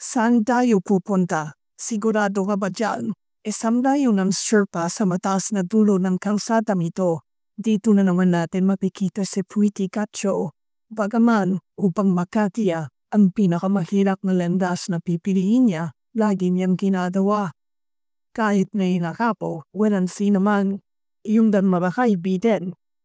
Saan tayo pupunta? Sigurado ka ba dyan? Isang tayo ng Sherpa sa mataas na dulo ng kalsadang ito. Dito na naman natin makikita si Pretty Katso. Bagaman, upang makatiya, ang pinakamahirap na landas na pipiliin niya, lagi niyang ginagawa. Kahit na inakapo, walang sinaman. Iyong dan mga kaibigan,